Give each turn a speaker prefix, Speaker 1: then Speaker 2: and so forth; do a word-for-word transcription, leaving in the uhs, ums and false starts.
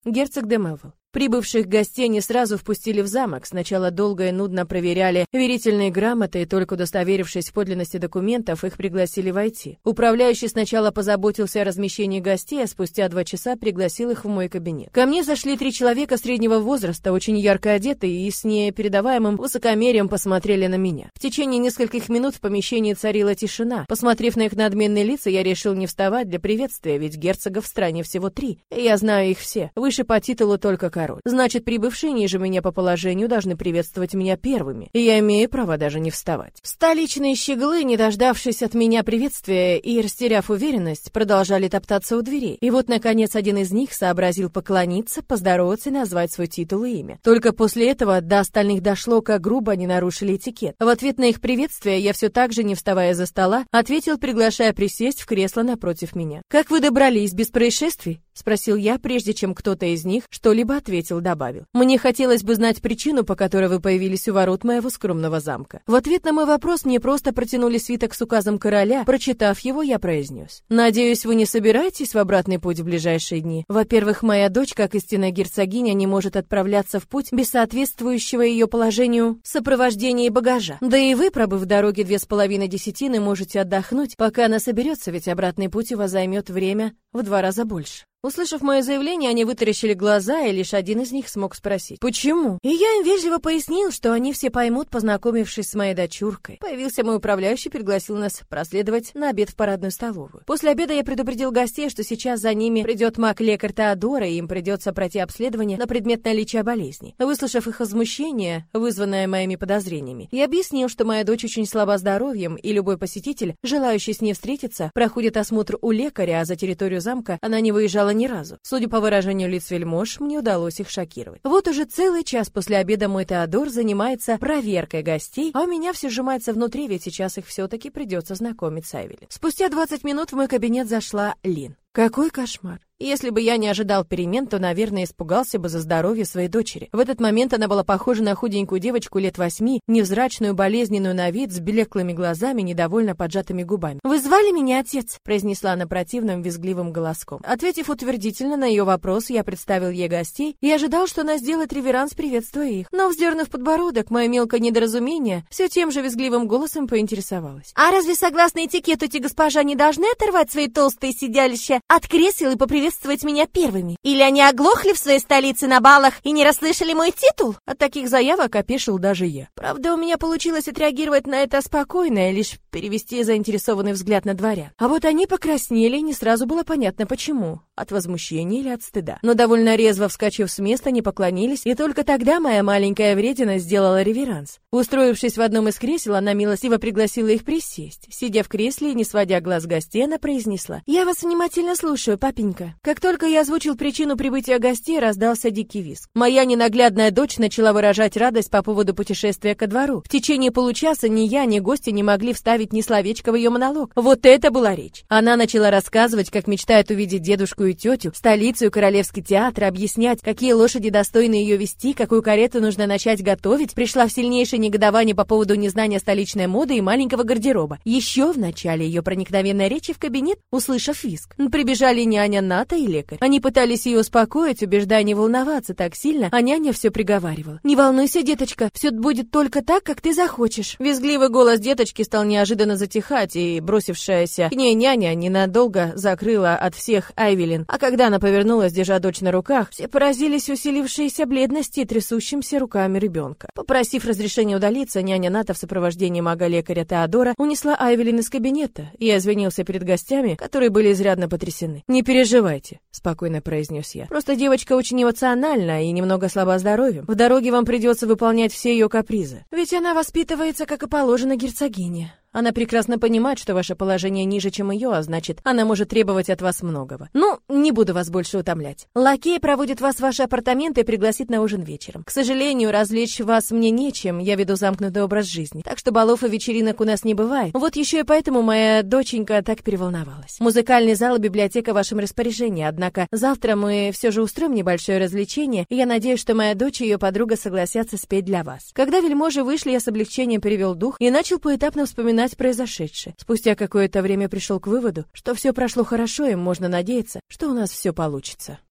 Speaker 1: Герцог де Мелвилл. Прибывших гостей не сразу впустили в замок. Сначала долго и нудно проверяли верительные грамоты, и только удостоверившись в подлинности документов, их пригласили войти. Управляющий сначала позаботился о размещении гостей, а спустя два часа пригласил их в мой кабинет. Ко мне зашли три человека среднего возраста, очень ярко одетые, и с непередаваемым высокомерием посмотрели на меня. В течение нескольких минут в помещении царила тишина. Посмотрев на их надменные лица, я решил не вставать для приветствия, ведь герцогов в стране всего три, и я знаю их все. Выше по титулу только король. Значит, прибывшие ниже меня по положению должны приветствовать меня первыми, и я имею право даже не вставать. Столичные щеглы, не дождавшись от меня приветствия и растеряв уверенность, продолжали топтаться у дверей. И вот, наконец, один из них сообразил поклониться, поздороваться и назвать свой титул и имя. Только после этого до остальных дошло, как грубо они нарушили этикет. В ответ на их приветствие я все так же, не вставая за стола, ответил, приглашая присесть в кресло напротив меня. «Как вы добрались, без происшествий?» — спросил я, прежде чем кто-то из них что-либо ответил, добавил. «Мне хотелось бы знать причину, по которой вы появились у ворот моего скромного замка». В ответ на мой вопрос мне просто протянули свиток с указом короля. Прочитав его, я произнес: «Надеюсь, вы не собираетесь в обратный путь в ближайшие дни? Во-первых, моя дочь, как истинная герцогиня, не может отправляться в путь без соответствующего ее положению сопровождения и багажа. Да и вы, пробыв в дороге две с половиной десятины, можете отдохнуть, пока она соберется, ведь обратный путь у вас займет время в два раза больше». Услышав мое заявление, они вытаращили глаза, и лишь один из них смог спросить: «Почему?» И я им вежливо пояснил, что они все поймут, познакомившись с моей дочуркой. Появился мой управляющий, пригласил нас проследовать на обед в парадную столовую. После обеда я предупредил гостей, что сейчас за ними придет маг-лекарь Теодора, и им придется пройти обследование на предмет наличия болезни. Выслушав их возмущение, вызванное моими подозрениями, я объяснил, что моя дочь очень слаба здоровьем, и любой посетитель, желающий с ней встретиться, проходит осмотр у лекаря, а за территорию замка она не выезжала ни разу. Судя по выражению лиц вельмож, мне удалось их шокировать. Вот уже целый час после обеда мой Теодор занимается проверкой гостей, а у меня все сжимается внутри, ведь сейчас их все-таки придется знакомить с Айвелин. Спустя двадцать минут в мой кабинет зашла Лин. Какой кошмар! Если бы я не ожидал перемен, то, наверное, испугался бы за здоровье своей дочери. В этот момент она была похожа на худенькую девочку лет восьми, невзрачную, болезненную на вид, с блеклыми глазами, недовольно поджатыми губами. «Вы звали меня, отец?» — произнесла она противным, визгливым голоском. Ответив утвердительно на ее вопрос, я представил ей гостей и ожидал, что она сделает реверанс, приветствуя их. Но, вздернув подбородок, мое мелкое недоразумение все тем же визгливым голосом поинтересовалась: «А разве, согласно этикету, эти госпожа не должны оторвать свои толстые сидялища от кресел и поприветствовать меня первыми? Или они оглохли в своей столице на балах и не расслышали мой титул?» От таких заявок опешил даже я. Правда, у меня получилось отреагировать на это спокойно и лишь перевести заинтересованный взгляд на дворян. А вот они покраснели, и не сразу было понятно почему. От возмущения или от стыда. Но довольно резво вскочив с места, они поклонились, и только тогда моя маленькая вредина сделала реверанс. Устроившись в одном из кресел, она милостиво пригласила их присесть. Сидя в кресле и не сводя глаз гостей, она произнесла: «Я вас внимательно слушаю, папенька». Как только я озвучил причину прибытия гостей, раздался дикий визг. Моя ненаглядная дочь начала выражать радость по поводу путешествия ко двору. В течение получаса ни я, ни гости не могли вставить ни словечко в ее монолог. Вот это была речь. Она начала рассказывать, как мечтает увидеть дедушку и тетю, столицу и королевский театр, объяснять, какие лошади достойны ее вести, какую карету нужно начать готовить. Пришла в сильнейшее негодование по поводу незнания столичной моды и маленького гардероба. Еще в начале ее проникновенной речи в кабинет, услышав визг, прибежали няня Ната и лекарь. Они пытались ее успокоить, убеждая не волноваться так сильно, а няня все приговаривала: «Не волнуйся, деточка, все будет только так, как ты захочешь». Визгливый голос деточки стал неожиданно затихать, и бросившаяся к ней няня ненадолго закрыла от всех Айвелин. А когда она повернулась, держа дочь на руках, все поразились усилившейся бледности и трясущимся руками ребенка. Попросив разрешения удалиться, няня Ната в сопровождении мага-лекаря Теодора унесла Айвелин из кабинета. Я извинился перед гостями, которые были изрядно потрясены. «Не переживайте», — спокойно произнес я. «Просто девочка очень эмоциональна и немного слаба здоровьем. В дороге вам придется выполнять все ее капризы. Ведь она воспитывается, как и положено, герцогине. Она прекрасно понимает, что ваше положение ниже, чем ее, а значит, она может требовать от вас многого. Ну, не буду вас больше утомлять. Лакей проводит вас в ваши апартаменты и пригласит на ужин вечером. К сожалению, развлечь вас мне нечем, я веду замкнутый образ жизни, так что балов и вечеринок у нас не бывает. Вот еще и поэтому моя доченька так переволновалась. Музыкальный зал и библиотека в вашем распоряжении, однако завтра мы все же устроим небольшое развлечение, и я надеюсь, что моя дочь и ее подруга согласятся спеть для вас». Когда вельможи вышли, я с облегчением перевел дух и начал поэтапно вспоминать произошедшее. Спустя какое-то время пришел к выводу, что все прошло хорошо, и можно надеяться, что у нас все получится.